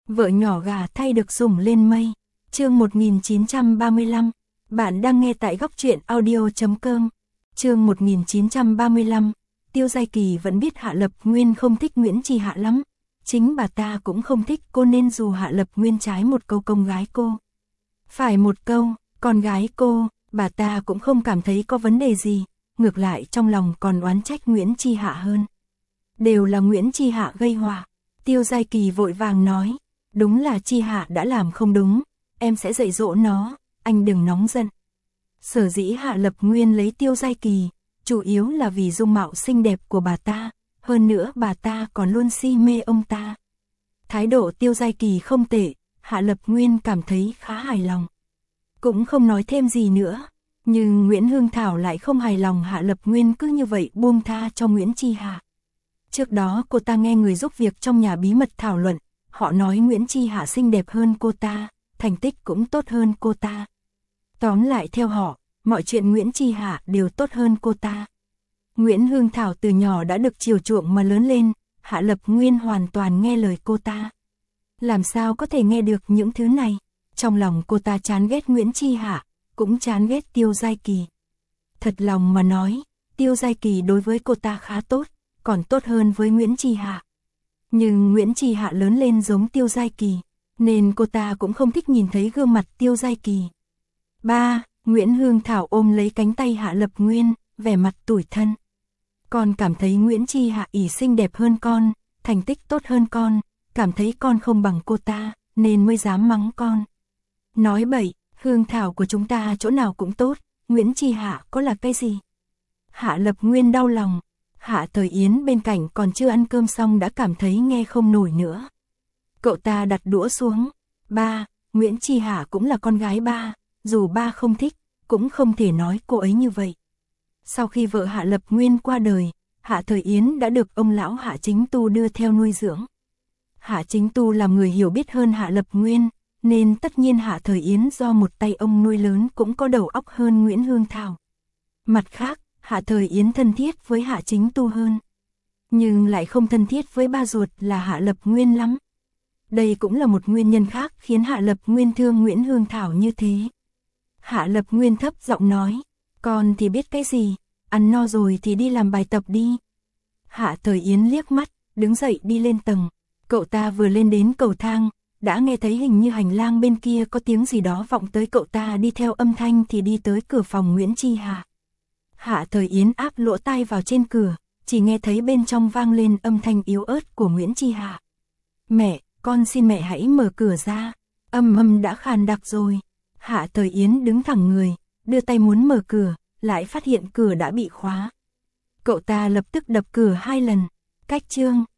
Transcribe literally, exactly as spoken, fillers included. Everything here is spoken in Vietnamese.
Vợ nhỏ gà thay được sủng lên mây. Chương một nghìn chín trăm ba mươi lăm. Bạn đang nghe tại góc truyện audio chấm com. Chương một nghìn chín trăm ba mươi lăm. Tiêu Giai Kỳ vẫn biết Hạ Lập Nguyên không thích Nguyễn Chi Hạ lắm. Chính bà ta cũng không thích cô nên dù Hạ Lập Nguyên trái một câu con gái cô, phải một câu con gái cô, bà ta cũng không cảm thấy có vấn đề gì. Ngược lại trong lòng còn oán trách Nguyễn Chi Hạ hơn. Đều là Nguyễn Chi Hạ gây họa. Tiêu Giai Kỳ vội vàng nói. Đúng là Chi Hạ đã làm không đúng. Em sẽ dạy dỗ nó, anh đừng nóng giận. Sở dĩ Hạ Lập Nguyên lấy Tiêu Giai Kỳ, chủ yếu là vì dung mạo xinh đẹp của bà ta. Hơn nữa bà ta còn luôn si mê ông ta. Thái độ Tiêu Giai Kỳ không tệ, Hạ Lập Nguyên cảm thấy khá hài lòng. Cũng không nói thêm gì nữa. Nhưng Nguyễn Hương Thảo lại không hài lòng Hạ Lập Nguyên cứ như vậy buông tha cho Nguyễn Chi Hạ. Trước đó cô ta nghe người giúp việc trong nhà bí mật thảo luận. Họ nói Nguyễn Chi Hạ xinh đẹp hơn cô ta, thành tích cũng tốt hơn cô ta. Tóm lại theo họ, mọi chuyện Nguyễn Chi Hạ đều tốt hơn cô ta. Nguyễn Hương Thảo từ nhỏ đã được chiều chuộng mà lớn lên, Hạ Lập Nguyên hoàn toàn nghe lời cô ta. Làm sao có thể nghe được những thứ này? Trong lòng cô ta chán ghét Nguyễn Chi Hạ, cũng chán ghét Tiêu Giai Kỳ. Thật lòng mà nói, Tiêu Giai Kỳ đối với cô ta khá tốt, còn tốt hơn với Nguyễn Chi Hạ. Nhưng Nguyễn Chi Hạ lớn lên giống Tiêu Giai Kỳ, nên cô ta cũng không thích nhìn thấy gương mặt Tiêu Giai Kỳ. Ba, Nguyễn Hương Thảo ôm lấy cánh tay Hạ Lập Nguyên, vẻ mặt tủi thân. Con cảm thấy Nguyễn Chi Hạ ỷ xinh đẹp hơn con, thành tích tốt hơn con, cảm thấy con không bằng cô ta, nên mới dám mắng con. Nói bậy, Hương Thảo của chúng ta chỗ nào cũng tốt, Nguyễn Chi Hạ có là cái gì? Hạ Lập Nguyên đau lòng. Hạ Thời Yến bên cạnh còn chưa ăn cơm xong đã cảm thấy nghe không nổi nữa. Cậu ta đặt đũa xuống. Ba, Nguyễn Chi Hạ cũng là con gái ba, dù ba không thích, cũng không thể nói cô ấy như vậy. Sau khi vợ Hạ Lập Nguyên qua đời, Hạ Thời Yến đã được ông lão Hạ Chính Tu đưa theo nuôi dưỡng. Hạ Chính Tu là người hiểu biết hơn Hạ Lập Nguyên, nên tất nhiên Hạ Thời Yến do một tay ông nuôi lớn cũng có đầu óc hơn Nguyễn Hương Thảo. Mặt khác, Hạ Thời Yến thân thiết với Hạ Chính Tu hơn, nhưng lại không thân thiết với ba ruột là Hạ Lập Nguyên lắm. Đây cũng là một nguyên nhân khác khiến Hạ Lập Nguyên thương Nguyễn Hương Thảo như thế. Hạ Lập Nguyên thấp giọng nói, con thì biết cái gì, ăn no rồi thì đi làm bài tập đi. Hạ Thời Yến liếc mắt, đứng dậy đi lên tầng. Cậu ta vừa lên đến cầu thang, đã nghe thấy hình như hành lang bên kia có tiếng gì đó vọng tới, cậu ta đi theo âm thanh thì đi tới cửa phòng Nguyễn Chi Hạ. Hạ Thời Yến áp lỗ tai vào trên cửa, chỉ nghe thấy bên trong vang lên âm thanh yếu ớt của Nguyễn Chi Hạ. Mẹ, con xin mẹ hãy mở cửa ra. Âm âm đã khàn đặc rồi. Hạ Thời Yến đứng thẳng người, đưa tay muốn mở cửa, lại phát hiện cửa đã bị khóa. Cậu ta lập tức đập cửa hai lần. Cách chương,